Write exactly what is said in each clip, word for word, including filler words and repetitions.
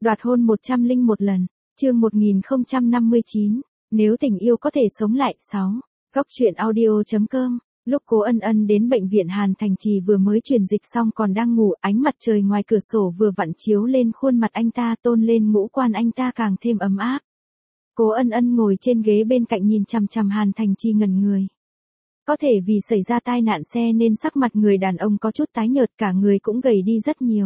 Đoạt hôn một trăm lẻ một lần. Chương một nghìn không trăm năm mươi chín. Nếu tình yêu có thể sống lại. sáu. Góc truyện audio chấm com. Lúc Cố Ân Ân đến bệnh viện Hàn Thành Trì vừa mới truyền dịch xong còn đang ngủ, ánh mặt trời ngoài cửa sổ vừa vặn chiếu lên khuôn mặt anh ta, tôn lên ngũ quan anh ta càng thêm ấm áp. Cố Ân Ân ngồi trên ghế bên cạnh nhìn chằm chằm Hàn Thành Trì ngẩn người. Có thể vì xảy ra tai nạn xe nên sắc mặt người đàn ông có chút tái nhợt, cả người cũng gầy đi rất nhiều.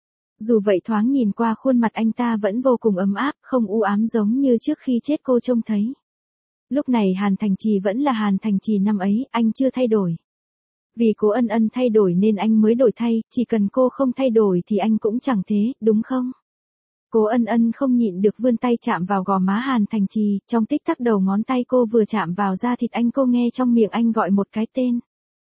Dù vậy thoáng nhìn qua khuôn mặt anh ta vẫn vô cùng ấm áp, không u ám giống như trước khi chết cô trông thấy. Lúc này Hàn Thành Trì vẫn là Hàn Thành Trì năm ấy, anh chưa thay đổi. Vì Cố Ân Ân thay đổi nên anh mới đổi thay, chỉ cần cô không thay đổi thì anh cũng chẳng thế, đúng không? Cố Ân Ân không nhịn được vươn tay chạm vào gò má Hàn Thành Trì, trong tích tắc đầu ngón tay cô vừa chạm vào da thịt anh, cô nghe trong miệng anh gọi một cái tên.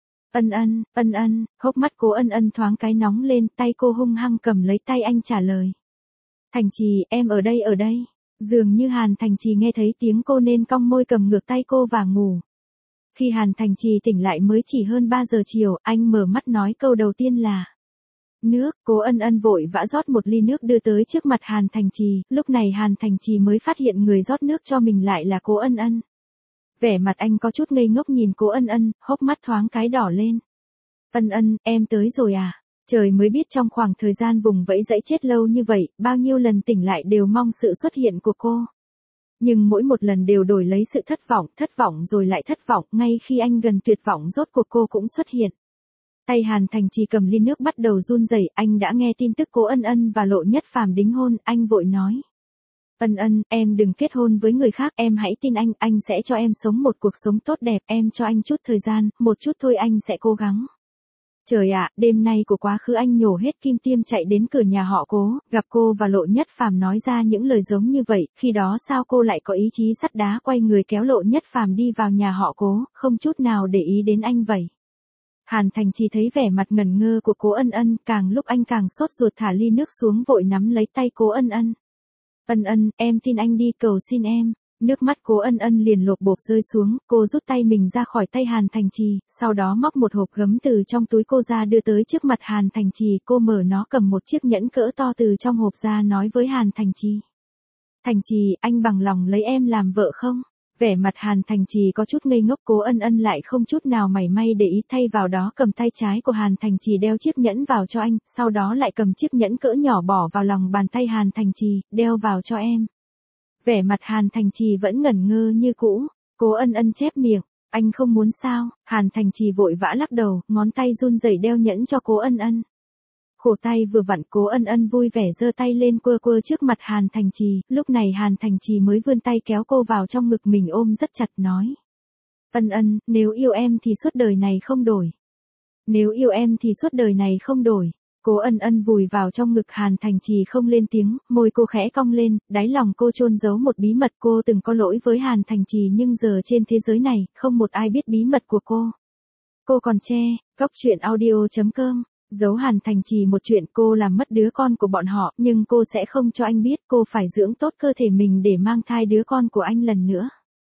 Ân Ân, Ân Ân, hốc mắt Cố Ân Ân thoáng cái nóng lên, tay cô hung hăng cầm lấy tay anh trả lời. Thành Trì, em ở đây ở đây. Dường như Hàn Thành Trì nghe thấy tiếng cô nên cong môi cầm ngược tay cô và ngủ. Khi Hàn Thành Trì tỉnh lại mới chỉ hơn ba giờ chiều, anh mở mắt nói câu đầu tiên là nước. Cố Ân Ân vội vã rót một ly nước đưa tới trước mặt Hàn Thành Trì, lúc này Hàn Thành Trì mới phát hiện người rót nước cho mình lại là Cố Ân Ân. Vẻ mặt anh có chút ngây ngốc nhìn Cố Ân Ân, hốc mắt thoáng cái đỏ lên. Ân Ân, em tới rồi à? Trời mới biết trong khoảng thời gian vùng vẫy dãy chết lâu như vậy, bao nhiêu lần tỉnh lại đều mong sự xuất hiện của cô. Nhưng mỗi một lần đều đổi lấy sự thất vọng, thất vọng rồi lại thất vọng, ngay khi anh gần tuyệt vọng rốt cuộc cô cũng xuất hiện. Tay Hàn Thành Trì cầm ly nước bắt đầu run rẩy, anh đã nghe tin tức Cố Ân Ân và Lộ Nhất Phàm đính hôn, anh vội nói. Ân Ân, em đừng kết hôn với người khác, em hãy tin anh, anh sẽ cho em sống một cuộc sống tốt đẹp, em cho anh chút thời gian, một chút thôi anh sẽ cố gắng. Trời ạ, đêm nay của quá khứ anh nhổ hết kim tiêm chạy đến cửa nhà họ Cố, gặp cô và Lộ Nhất Phàm nói ra những lời giống như vậy, khi đó sao cô lại có ý chí sắt đá quay người kéo Lộ Nhất Phàm đi vào nhà họ Cố, không chút nào để ý đến anh vậy. Hàn Thành Trì thấy vẻ mặt ngẩn ngơ của Cố Ân Ân, càng lúc anh càng sốt ruột thả ly nước xuống vội nắm lấy tay Cố Ân Ân. Ân Ân, em tin anh đi, cầu xin em. Nước mắt Cố Ân Ân liền lột bột rơi xuống, cô rút tay mình ra khỏi tay Hàn Thành Trì, sau đó móc một hộp gấm từ trong túi cô ra đưa tới trước mặt Hàn Thành Trì, cô mở nó cầm một chiếc nhẫn cỡ to từ trong hộp ra nói với Hàn Thành Trì. Thành Trì, anh bằng lòng lấy em làm vợ không? Vẻ mặt Hàn Thành Trì có chút ngây ngốc, Cố Ân Ân lại không chút nào mảy may để ý, thay vào đó cầm tay trái của Hàn Thành Trì đeo chiếc nhẫn vào cho anh, sau đó lại cầm chiếc nhẫn cỡ nhỏ bỏ vào lòng bàn tay Hàn Thành Trì, đeo vào cho em. Vẻ mặt Hàn Thành Trì vẫn ngẩn ngơ như cũ. Cố Ân Ân chép miệng, anh không muốn sao? Hàn Thành Trì vội vã lắc đầu, ngón tay run rẩy đeo nhẫn cho Cố Ân Ân. Khổ tay vừa vặn, Cố Ân Ân vui vẻ giơ tay lên quơ quơ trước mặt Hàn Thành Trì, lúc này Hàn Thành Trì mới vươn tay kéo cô vào trong ngực mình ôm rất chặt nói. Ân Ân, nếu yêu em thì suốt đời này không đổi. Nếu yêu em thì suốt đời này không đổi. Cố Ân Ân vùi vào trong ngực Hàn Thành Trì không lên tiếng, môi cô khẽ cong lên, đáy lòng cô chôn giấu một bí mật, cô từng có lỗi với Hàn Thành Trì nhưng giờ trên thế giới này, không một ai biết bí mật của cô. Cô còn che, góc truyện audio chấm com. Giấu Hàn Thành Trì một chuyện, cô làm mất đứa con của bọn họ, nhưng cô sẽ không cho anh biết, cô phải dưỡng tốt cơ thể mình để mang thai đứa con của anh lần nữa.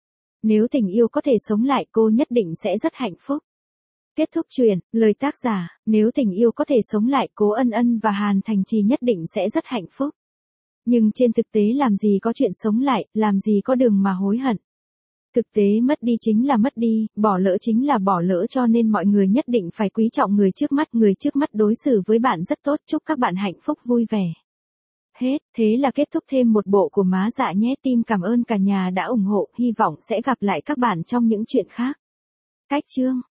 Nếu tình yêu có thể sống lại, cô nhất định sẽ rất hạnh phúc. Kết thúc truyện, lời tác giả, nếu tình yêu có thể sống lại, Cố Ân Ân và Hàn Thành Trì nhất định sẽ rất hạnh phúc. Nhưng trên thực tế làm gì có chuyện sống lại, làm gì có đường mà hối hận. Thực tế mất đi chính là mất đi, bỏ lỡ chính là bỏ lỡ, cho nên mọi người nhất định phải quý trọng người trước mắt, người trước mắt đối xử với bạn rất tốt, chúc các bạn hạnh phúc vui vẻ. Hết, thế là kết thúc thêm một bộ của Má Dạ nhé, Tim cảm ơn cả nhà đã ủng hộ, hy vọng sẽ gặp lại các bạn trong những chuyện khác. Cách chương